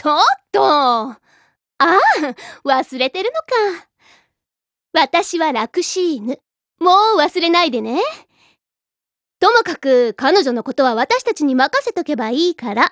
ちょっと。ああ、忘れてるのか。私はラクシーヌ。もう忘れないでね。ともかく彼女のことは私たちに任せとけばいいから。